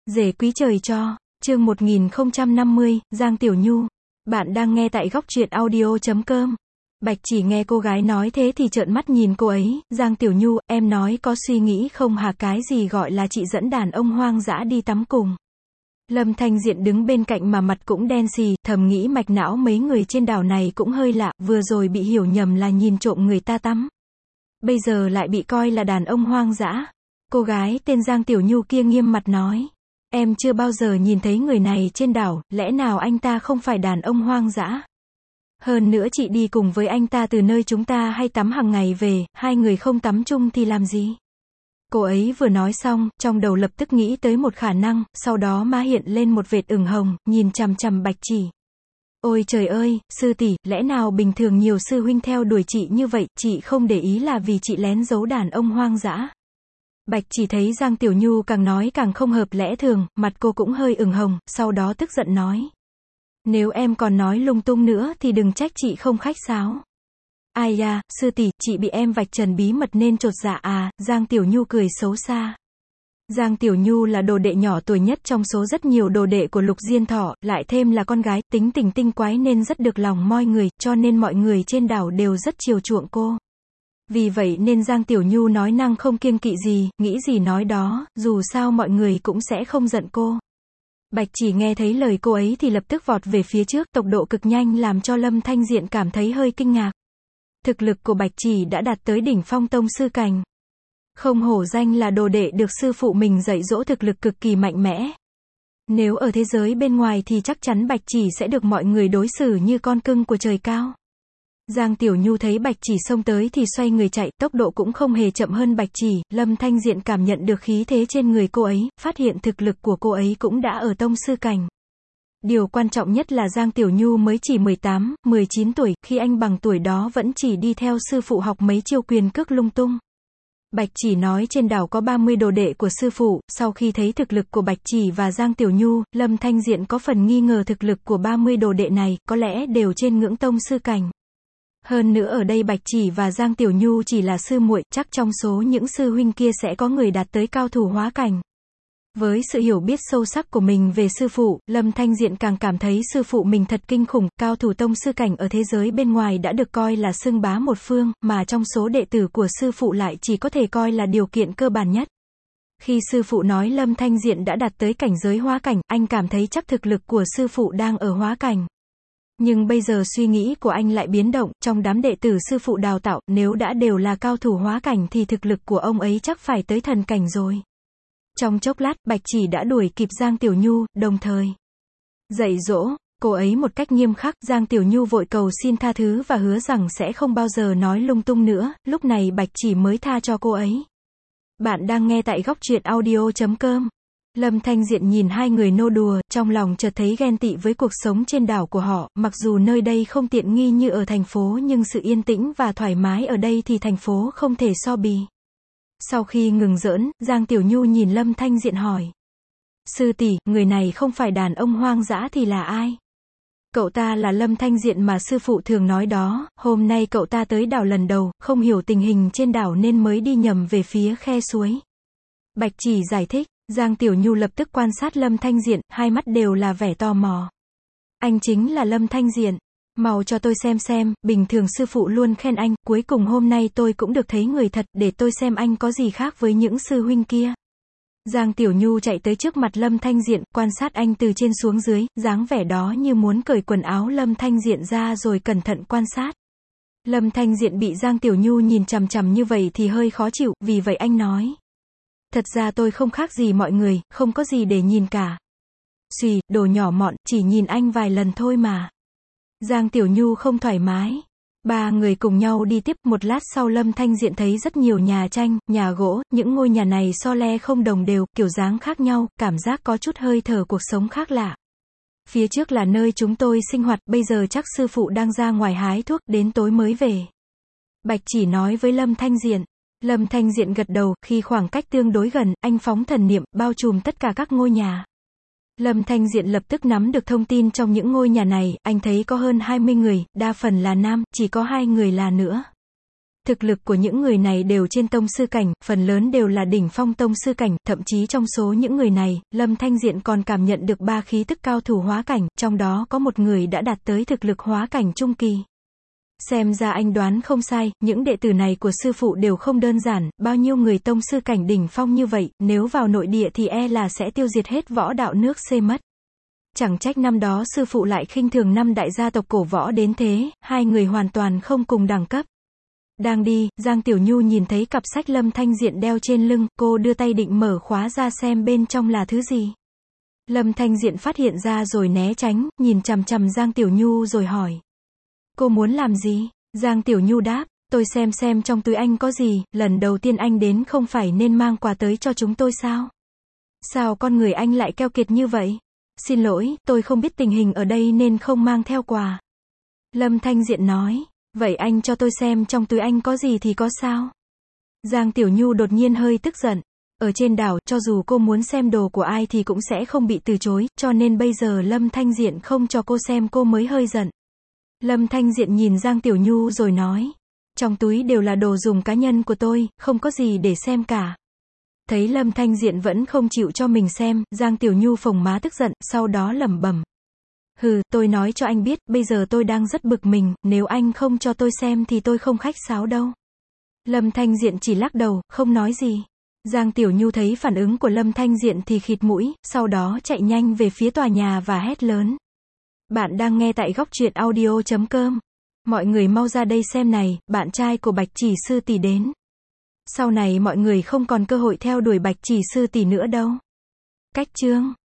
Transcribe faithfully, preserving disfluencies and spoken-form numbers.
Rể quý trời cho, chương một nghìn không trăm năm mươi, Giang Tiểu Nhu. Bạn đang nghe tại góc truyện audio chấm com. Bạch Chỉ nghe cô gái nói thế thì trợn mắt nhìn cô ấy, Giang Tiểu Nhu, em nói có suy nghĩ không hả, cái gì gọi là chị dẫn đàn ông hoang dã đi tắm cùng. Lâm Thanh Diện đứng bên cạnh mà mặt cũng đen xì, thầm nghĩ mạch não mấy người trên đảo này cũng hơi lạ, vừa rồi bị hiểu nhầm là nhìn trộm người ta tắm. Bây giờ lại bị coi là đàn ông hoang dã. Cô gái tên Giang Tiểu Nhu kia nghiêm mặt nói. Em chưa bao giờ nhìn thấy người này trên đảo, lẽ nào anh ta không phải đàn ông hoang dã? Hơn nữa chị đi cùng với anh ta từ nơi chúng ta hay tắm hàng ngày về, hai người không tắm chung thì làm gì? Cô ấy vừa nói xong, trong đầu lập tức nghĩ tới một khả năng, sau đó má hiện lên một vệt ửng hồng, nhìn chằm chằm Bạch Chỉ. Ôi trời ơi, sư tỷ, lẽ nào bình thường nhiều sư huynh theo đuổi chị như vậy, chị không để ý là vì chị lén giấu đàn ông hoang dã? Bạch Chỉ thấy Giang Tiểu Nhu càng nói càng không hợp lẽ thường, mặt cô cũng hơi ửng hồng, sau đó tức giận nói. Nếu em còn nói lung tung nữa thì đừng trách chị không khách sáo. Ai da, sư tỷ, chị bị em vạch trần bí mật nên chột dạ à, Giang Tiểu Nhu cười xấu xa. Giang Tiểu Nhu là đồ đệ nhỏ tuổi nhất trong số rất nhiều đồ đệ của Lục Diên Thọ, lại thêm là con gái, tính tình tinh quái nên rất được lòng moi người, cho nên mọi người trên đảo đều rất chiều chuộng cô. Vì vậy nên Giang Tiểu Nhu nói năng không kiêng kỵ gì, nghĩ gì nói đó, dù sao mọi người cũng sẽ không giận cô. Bạch Chỉ nghe thấy lời cô ấy thì lập tức vọt về phía trước, tốc độ cực nhanh làm cho Lâm Thanh Diện cảm thấy hơi kinh ngạc. Thực lực của Bạch Chỉ đã đạt tới đỉnh phong tông sư cảnh. Không hổ danh là đồ đệ được sư phụ mình dạy dỗ, thực lực cực kỳ mạnh mẽ. Nếu ở thế giới bên ngoài thì chắc chắn Bạch Chỉ sẽ được mọi người đối xử như con cưng của trời cao. Giang Tiểu Nhu thấy Bạch Chỉ xông tới thì xoay người chạy, tốc độ cũng không hề chậm hơn Bạch Chỉ. Lâm Thanh Diện cảm nhận được khí thế trên người cô ấy, phát hiện thực lực của cô ấy cũng đã ở tông sư cảnh. Điều quan trọng nhất là Giang Tiểu Nhu mới chỉ mười tám, mười chín tuổi, khi anh bằng tuổi đó vẫn chỉ đi theo sư phụ học mấy chiêu quyền cước lung tung. Bạch Chỉ nói trên đảo có ba mươi đồ đệ của sư phụ, sau khi thấy thực lực của Bạch Chỉ và Giang Tiểu Nhu, Lâm Thanh Diện có phần nghi ngờ thực lực của ba mươi đồ đệ này, có lẽ đều trên ngưỡng tông sư cảnh. Hơn nữa ở đây Bạch Chỉ và Giang Tiểu Nhu chỉ là sư muội, chắc trong số những sư huynh kia sẽ có người đạt tới cao thủ hóa cảnh. Với sự hiểu biết sâu sắc của mình về sư phụ, Lâm Thanh Diện càng cảm thấy sư phụ mình thật kinh khủng, cao thủ tông sư cảnh ở thế giới bên ngoài đã được coi là xưng bá một phương, mà trong số đệ tử của sư phụ lại chỉ có thể coi là điều kiện cơ bản nhất. Khi sư phụ nói Lâm Thanh Diện đã đạt tới cảnh giới hóa cảnh, anh cảm thấy chắc thực lực của sư phụ đang ở hóa cảnh. Nhưng bây giờ suy nghĩ của anh lại biến động, trong đám đệ tử sư phụ đào tạo, nếu đã đều là cao thủ hóa cảnh thì thực lực của ông ấy chắc phải tới thần cảnh rồi. Trong chốc lát, Bạch Chỉ đã đuổi kịp Giang Tiểu Nhu, đồng thời dạy dỗ cô ấy một cách nghiêm khắc. Giang Tiểu Nhu vội cầu xin tha thứ và hứa rằng sẽ không bao giờ nói lung tung nữa, lúc này Bạch Chỉ mới tha cho cô ấy. Bạn đang nghe tại góc truyện audio chấm com. Lâm Thanh Diện nhìn hai người nô đùa, trong lòng chợt thấy ghen tị với cuộc sống trên đảo của họ, mặc dù nơi đây không tiện nghi như ở thành phố nhưng sự yên tĩnh và thoải mái ở đây thì thành phố không thể so bì. Sau khi ngừng giỡn, Giang Tiểu Nhu nhìn Lâm Thanh Diện hỏi. Sư tỷ, người này không phải đàn ông hoang dã thì là ai? Cậu ta là Lâm Thanh Diện mà sư phụ thường nói đó, hôm nay cậu ta tới đảo lần đầu, không hiểu tình hình trên đảo nên mới đi nhầm về phía khe suối. Bạch Chỉ giải thích. Giang Tiểu Nhu lập tức quan sát Lâm Thanh Diện, hai mắt đều là vẻ tò mò. Anh chính là Lâm Thanh Diện. Mau cho tôi xem xem, bình thường sư phụ luôn khen anh, cuối cùng hôm nay tôi cũng được thấy người thật, để tôi xem anh có gì khác với những sư huynh kia. Giang Tiểu Nhu chạy tới trước mặt Lâm Thanh Diện, quan sát anh từ trên xuống dưới, dáng vẻ đó như muốn cởi quần áo Lâm Thanh Diện ra rồi cẩn thận quan sát. Lâm Thanh Diện bị Giang Tiểu Nhu nhìn chằm chằm như vậy thì hơi khó chịu, vì vậy anh nói. Thật ra tôi không khác gì mọi người, không có gì để nhìn cả. Xùy, đồ nhỏ mọn, chỉ nhìn anh vài lần thôi mà. Giang Tiểu Nhu không thoải mái. Ba người cùng nhau đi tiếp, một lát sau Lâm Thanh Diện thấy rất nhiều nhà tranh, nhà gỗ, những ngôi nhà này so le không đồng đều, kiểu dáng khác nhau, cảm giác có chút hơi thở cuộc sống khác lạ. Phía trước là nơi chúng tôi sinh hoạt, bây giờ chắc sư phụ đang ra ngoài hái thuốc, đến tối mới về. Bạch Chỉ nói với Lâm Thanh Diện. Lâm Thanh Diện gật đầu, khi khoảng cách tương đối gần, anh phóng thần niệm, bao trùm tất cả các ngôi nhà. Lâm Thanh Diện lập tức nắm được thông tin trong những ngôi nhà này, anh thấy có hơn hai mươi người, đa phần là nam, chỉ có hai người là nữ. Thực lực của những người này đều trên tông sư cảnh, phần lớn đều là đỉnh phong tông sư cảnh, thậm chí trong số những người này, Lâm Thanh Diện còn cảm nhận được ba khí tức cao thủ hóa cảnh, trong đó có một người đã đạt tới thực lực hóa cảnh trung kỳ. Xem ra anh đoán không sai, những đệ tử này của sư phụ đều không đơn giản, bao nhiêu người tông sư cảnh đỉnh phong như vậy, nếu vào nội địa thì e là sẽ tiêu diệt hết võ đạo nước C mất. Chẳng trách năm đó sư phụ lại khinh thường năm đại gia tộc cổ võ đến thế, hai người hoàn toàn không cùng đẳng cấp. Đang đi, Giang Tiểu Nhu nhìn thấy cặp sách Lâm Thanh Diện đeo trên lưng, cô đưa tay định mở khóa ra xem bên trong là thứ gì. Lâm Thanh Diện phát hiện ra rồi né tránh, nhìn chằm chằm Giang Tiểu Nhu rồi hỏi. Cô muốn làm gì? Giang Tiểu Nhu đáp, tôi xem xem trong túi anh có gì, lần đầu tiên anh đến không phải nên mang quà tới cho chúng tôi sao? Sao con người anh lại keo kiệt như vậy? Xin lỗi, tôi không biết tình hình ở đây nên không mang theo quà. Lâm Thanh Diện nói, vậy anh cho tôi xem trong túi anh có gì thì có sao? Giang Tiểu Nhu đột nhiên hơi tức giận. Ở trên đảo, cho dù cô muốn xem đồ của ai thì cũng sẽ không bị từ chối, cho nên bây giờ Lâm Thanh Diện không cho cô xem cô mới hơi giận. Lâm Thanh Diện nhìn Giang Tiểu Nhu rồi nói, trong túi đều là đồ dùng cá nhân của tôi, không có gì để xem cả. Thấy Lâm Thanh Diện vẫn không chịu cho mình xem, Giang Tiểu Nhu phồng má tức giận, sau đó lẩm bẩm. Hừ, tôi nói cho anh biết, bây giờ tôi đang rất bực mình, nếu anh không cho tôi xem thì tôi không khách sáo đâu. Lâm Thanh Diện chỉ lắc đầu, không nói gì. Giang Tiểu Nhu thấy phản ứng của Lâm Thanh Diện thì khịt mũi, sau đó chạy nhanh về phía tòa nhà và hét lớn. Bạn đang nghe tại góc truyện audio chấm com. Mọi người mau ra đây xem này, bạn trai của Bạch Chỉ Sư tỷ đến. Sau này mọi người không còn cơ hội theo đuổi Bạch Chỉ Sư tỷ nữa đâu. Cách chương